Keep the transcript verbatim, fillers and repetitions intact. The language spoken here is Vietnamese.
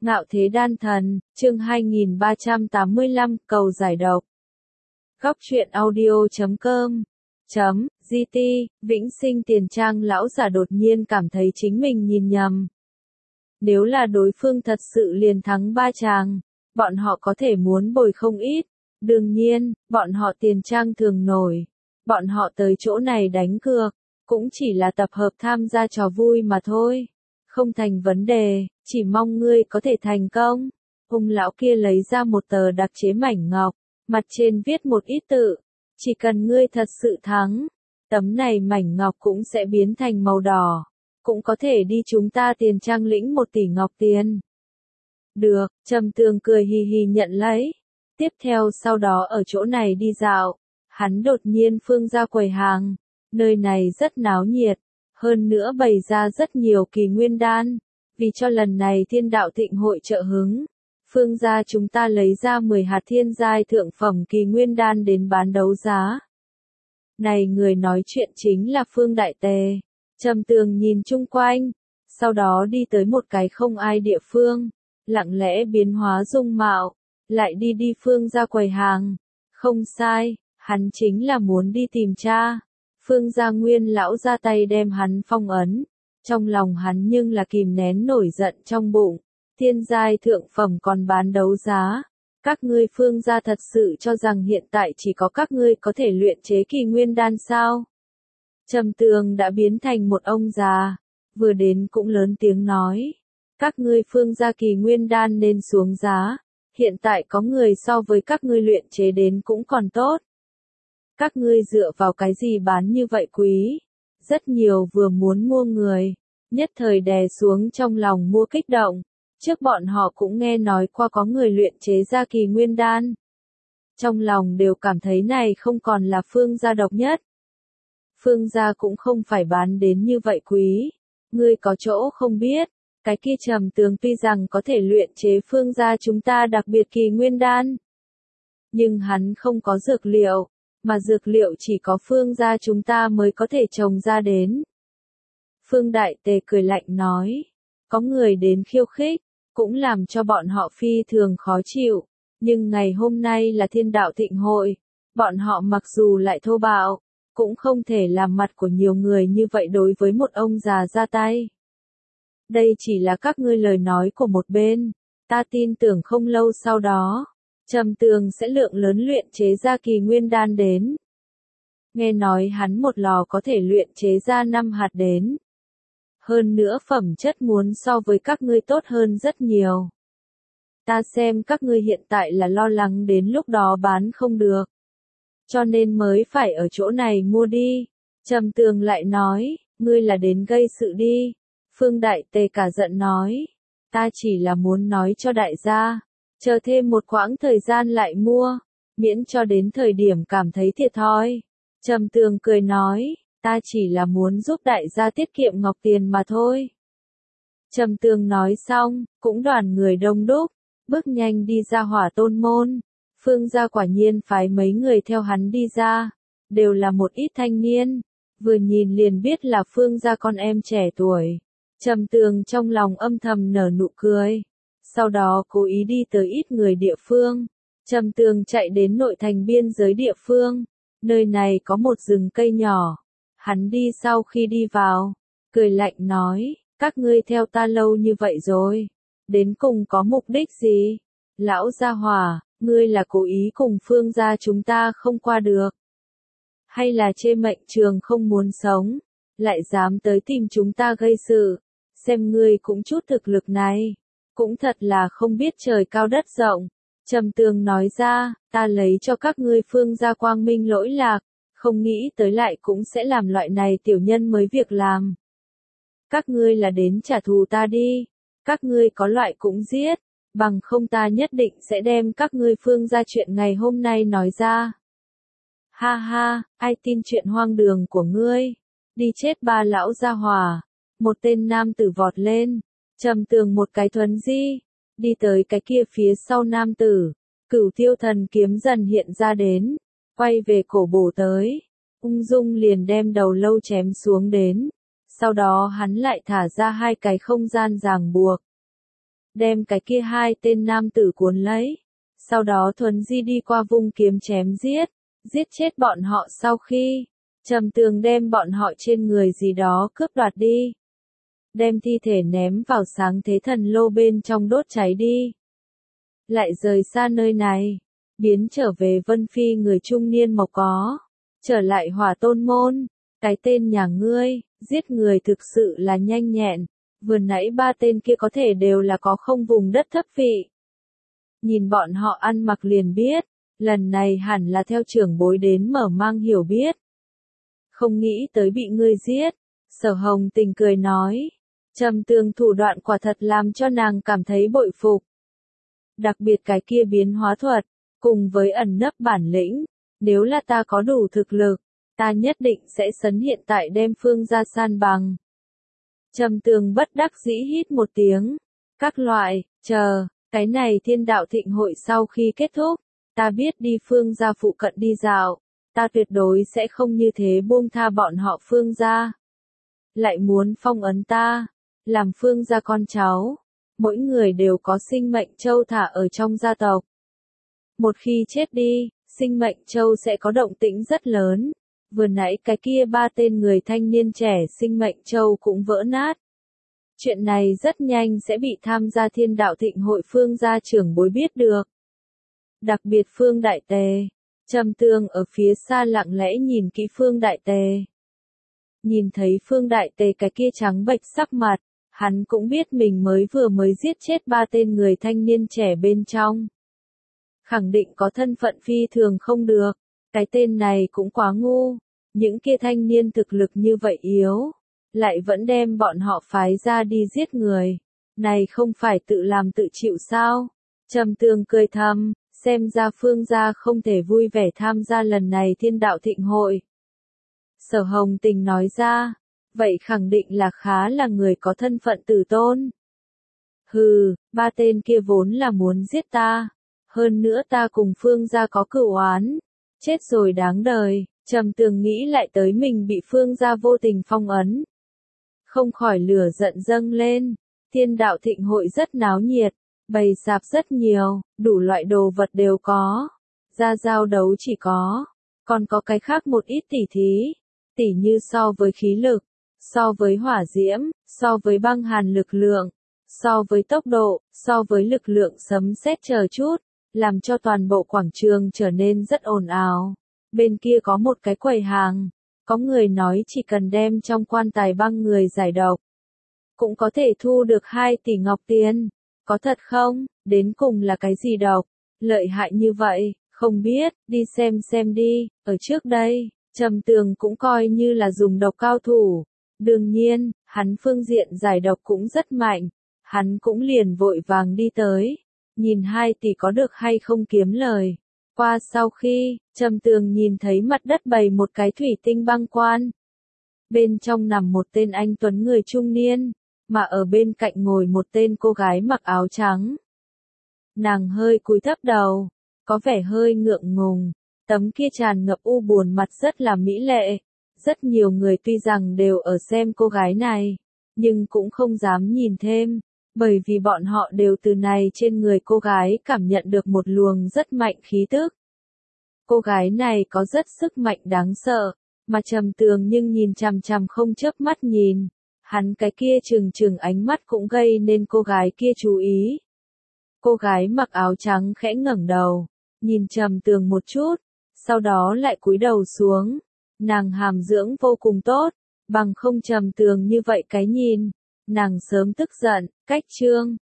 Ngạo Thế Đan Thần, chương hai nghìn ba trăm tám mươi lăm, cầu giải độc. Góc truyện audio chấm com chấm gt, Vĩnh Sinh Tiền Trang lão giả đột nhiên cảm thấy chính mình nhìn nhầm. Nếu là đối phương thật sự liền thắng ba chàng, bọn họ có thể muốn bồi không ít. Đương nhiên, bọn họ Tiền Trang thường nổi. Bọn họ tới chỗ này đánh cược, cũng chỉ là tập hợp tham gia trò vui mà thôi. Không thành vấn đề, chỉ mong ngươi có thể thành công. Hung lão kia lấy ra một tờ đặc chế mảnh ngọc, mặt trên viết một ít tự. Chỉ cần ngươi thật sự thắng, tấm này mảnh ngọc cũng sẽ biến thành màu đỏ. Cũng có thể đi chúng ta Tiền Trang lĩnh một tỷ ngọc tiền. Được, Trầm Tường cười hì hì nhận lấy. Tiếp theo sau đó ở chỗ này đi dạo, hắn đột nhiên phương ra quầy hàng. Nơi này rất náo nhiệt, hơn nữa bày ra rất nhiều kỳ nguyên đan. Vì cho lần này Thiên Đạo Thịnh hội trợ hứng, phương gia chúng ta lấy ra mười hạt thiên giai thượng phẩm kỳ nguyên đan đến bán đấu giá. Này người nói chuyện chính là Phương Đại Tề. Trầm Tường nhìn chung quanh, sau đó đi tới một cái không ai địa phương, lặng lẽ biến hóa dung mạo, lại đi đi phương ra quầy hàng. Không sai, hắn chính là muốn đi tìm cha. Phương Gia Nguyên lão ra tay đem hắn phong ấn, trong lòng hắn nhưng là kìm nén nổi giận trong bụng. Thiên giai thượng phẩm còn bán đấu giá, các ngươi Phương gia thật sự cho rằng hiện tại chỉ có các ngươi có thể luyện chế kỳ nguyên đan sao? Trầm Tường đã biến thành một ông già, vừa đến cũng lớn tiếng nói, các ngươi Phương gia kỳ nguyên đan nên xuống giá, hiện tại có người so với các ngươi luyện chế đến cũng còn tốt. Các ngươi dựa vào cái gì bán như vậy quý? Rất nhiều vừa muốn mua người, nhất thời đè xuống trong lòng mua kích động. Trước bọn họ cũng nghe nói qua có người luyện chế ra kỳ nguyên đan. Trong lòng đều cảm thấy này không còn là Phương gia độc nhất. Phương gia cũng không phải bán đến như vậy quý. Ngươi có chỗ không biết, cái kia Trầm Tường tuy rằng có thể luyện chế Phương gia chúng ta đặc biệt kỳ nguyên đan. Nhưng hắn không có dược liệu. Mà dược liệu chỉ có Phương gia chúng ta mới có thể trồng ra đến. Phương Đại Tề cười lạnh nói, có người đến khiêu khích, cũng làm cho bọn họ phi thường khó chịu, nhưng ngày hôm nay là Thiên Đạo Thịnh hội, bọn họ mặc dù lại thô bạo, cũng không thể làm mặt của nhiều người như vậy đối với một ông già ra tay. Đây chỉ là các ngươi lời nói của một bên, ta tin tưởng không lâu sau đó, Trầm Tường sẽ lượng lớn luyện chế ra kỳ nguyên đan đến. Nghe nói hắn một lò có thể luyện chế ra năm hạt đến. Hơn nữa phẩm chất muốn so với các ngươi tốt hơn rất nhiều. Ta xem các ngươi hiện tại là lo lắng đến lúc đó bán không được. Cho nên mới phải ở chỗ này mua đi. Trầm Tường lại nói, ngươi là đến gây sự đi. Phương Đại Tề cả giận nói, ta chỉ là muốn nói cho đại gia. Chờ thêm một quãng thời gian lại mua, miễn cho đến thời điểm cảm thấy thiệt thòi. Trầm Tường cười nói, ta chỉ là muốn giúp đại gia tiết kiệm ngọc tiền mà thôi. Trầm Tường nói xong, cũng đoàn người đông đúc, bước nhanh đi ra Hỏa Tôn môn. Phương gia quả nhiên phái mấy người theo hắn đi ra, đều là một ít thanh niên, vừa nhìn liền biết là Phương gia con em trẻ tuổi. Trầm Tường trong lòng âm thầm nở nụ cười. Sau đó cố ý đi tới ít người địa phương. Trầm Tường chạy đến nội thành biên giới địa phương. Nơi này có một rừng cây nhỏ. Hắn đi sau khi đi vào, cười lạnh nói, các ngươi theo ta lâu như vậy rồi. Đến cùng có mục đích gì? Lão gia hỏa, ngươi là cố ý cùng Phương gia chúng ta không qua được. Hay là chê mệnh trường không muốn sống, lại dám tới tìm chúng ta gây sự. Xem ngươi cũng chút thực lực này. Cũng thật là không biết trời cao đất rộng. Trầm Tường nói ra, ta lấy cho các ngươi Phương gia quang minh lỗi lạc, không nghĩ tới lại cũng sẽ làm loại này tiểu nhân mới việc làm. Các ngươi là đến trả thù ta đi, các ngươi có loại cũng giết, bằng không ta nhất định sẽ đem các ngươi Phương gia chuyện ngày hôm nay nói ra. Ha ha, ai tin chuyện hoang đường của ngươi, đi chết ba lão gia hỏa. Một tên nam tử vọt lên. Trầm Tường một cái thuấn di, đi tới cái kia phía sau nam tử, Cửu Tiêu Thần kiếm dần hiện ra đến, quay về cổ bổ tới, ung dung liền đem đầu lâu chém xuống đến, sau đó hắn lại thả ra hai cái không gian ràng buộc. đem cái kia hai tên nam tử cuốn lấy. Sau đó thuấn di đi qua vung kiếm chém giết, giết chết bọn họ sau khi, Trầm Tường đem bọn họ trên người gì đó cướp đoạt đi. Đem thi thể ném vào sáng thế thần lô bên trong đốt cháy đi. Lại rời xa nơi này, biến trở về Vân Phi người trung niên mộc có. Trở lại Hỏa Tôn môn, cái tên nhà ngươi, giết người thực sự là nhanh nhẹn, vừa nãy ba tên kia có thể đều là có không vùng đất thấp vị. Nhìn bọn họ ăn mặc liền biết, lần này hẳn là theo trưởng bối đến mở mang hiểu biết. Không nghĩ tới bị ngươi giết, Sở Hồng Tình cười nói. Trầm Tường thủ đoạn quả thật làm cho nàng cảm thấy bội phục. Đặc biệt cái kia biến hóa thuật, cùng với ẩn nấp bản lĩnh, nếu là ta có đủ thực lực, ta nhất định sẽ sấn hiện tại đem Phương gia san bằng. Trầm Tường bất đắc dĩ hít một tiếng, các loại, chờ, cái này thiên đạo thịnh hội sau khi kết thúc, ta biết đi Phương gia phụ cận đi dạo, ta tuyệt đối sẽ không như thế buông tha bọn họ Phương gia. Lại muốn phong ấn ta, làm Phương gia con cháu, mỗi người đều có sinh mệnh châu thả ở trong gia tộc. Một khi chết đi, sinh mệnh châu sẽ có động tĩnh rất lớn. Vừa nãy cái kia ba tên người thanh niên trẻ sinh mệnh châu cũng vỡ nát. Chuyện này rất nhanh sẽ bị tham gia thiên đạo thịnh hội Phương gia trưởng bối biết được. Đặc biệt Phương Đại Tề, Trầm Tường ở phía xa lặng lẽ nhìn kỹ Phương Đại Tề. Nhìn thấy Phương Đại Tề cái kia trắng bệch sắc mặt, hắn cũng biết mình mới vừa mới giết chết ba tên người thanh niên trẻ bên trong. Khẳng định có thân phận phi thường không được, cái tên này cũng quá ngu, những kia thanh niên thực lực như vậy yếu, lại vẫn đem bọn họ phái ra đi giết người, này không phải tự làm tự chịu sao? Trầm Tường cười thầm, xem ra Phương gia không thể vui vẻ tham gia lần này thiên đạo thịnh hội. Sở Hồng Tình nói ra, vậy khẳng định là khá là người có thân phận tử tôn. Hừ, ba tên kia vốn là muốn giết ta, hơn nữa ta cùng Phương gia có cửu oán, chết rồi đáng đời. Trầm Tường nghĩ lại tới mình bị Phương gia vô tình phong ấn, không khỏi lửa giận dâng lên. Thiên đạo thịnh hội rất náo nhiệt, bày sạp rất nhiều, đủ loại đồ vật đều có, ra giao đấu chỉ có, còn có cái khác một ít tỉ thí, tỉ như so với khí lực, so với hỏa diễm, so với băng hàn lực lượng, so với tốc độ, so với lực lượng sấm sét chờ chút, làm cho toàn bộ quảng trường trở nên rất ồn ào. Bên kia có một cái quầy hàng, có người nói chỉ cần đem trong quan tài băng người giải độc, cũng có thể thu được hai tỷ ngọc tiền. Có thật không? Đến cùng là cái gì độc? Lợi hại như vậy, không biết, đi xem xem đi. Ở trước đây, Trầm Tường cũng coi như là dùng độc cao thủ. Đương nhiên, hắn phương diện giải độc cũng rất mạnh. Hắn cũng liền vội vàng đi tới, nhìn hai tỷ có được hay không kiếm lời. Qua sau khi, Trầm Tường nhìn thấy mặt đất bày một cái thủy tinh băng quan. Bên trong nằm một tên anh tuấn người trung niên, mà ở bên cạnh ngồi một tên cô gái mặc áo trắng. Nàng hơi cúi thấp đầu, có vẻ hơi ngượng ngùng, tấm kia tràn ngập u buồn mặt rất là mỹ lệ. Rất nhiều người tuy rằng đều ở xem cô gái này, nhưng cũng không dám nhìn thêm, bởi vì bọn họ đều từ này trên người cô gái cảm nhận được một luồng rất mạnh khí tức. Cô gái này có rất sức mạnh đáng sợ, mà Trầm Tường nhưng nhìn chằm chằm không chớp mắt nhìn, hắn cái kia trừng trừng ánh mắt cũng gây nên cô gái kia chú ý. Cô gái mặc áo trắng khẽ ngẩng đầu, nhìn Trầm Tường một chút, sau đó lại cúi đầu xuống. Nàng hàm dưỡng vô cùng tốt, bằng không Trầm Tường như vậy cái nhìn, nàng sớm tức giận. Cách chương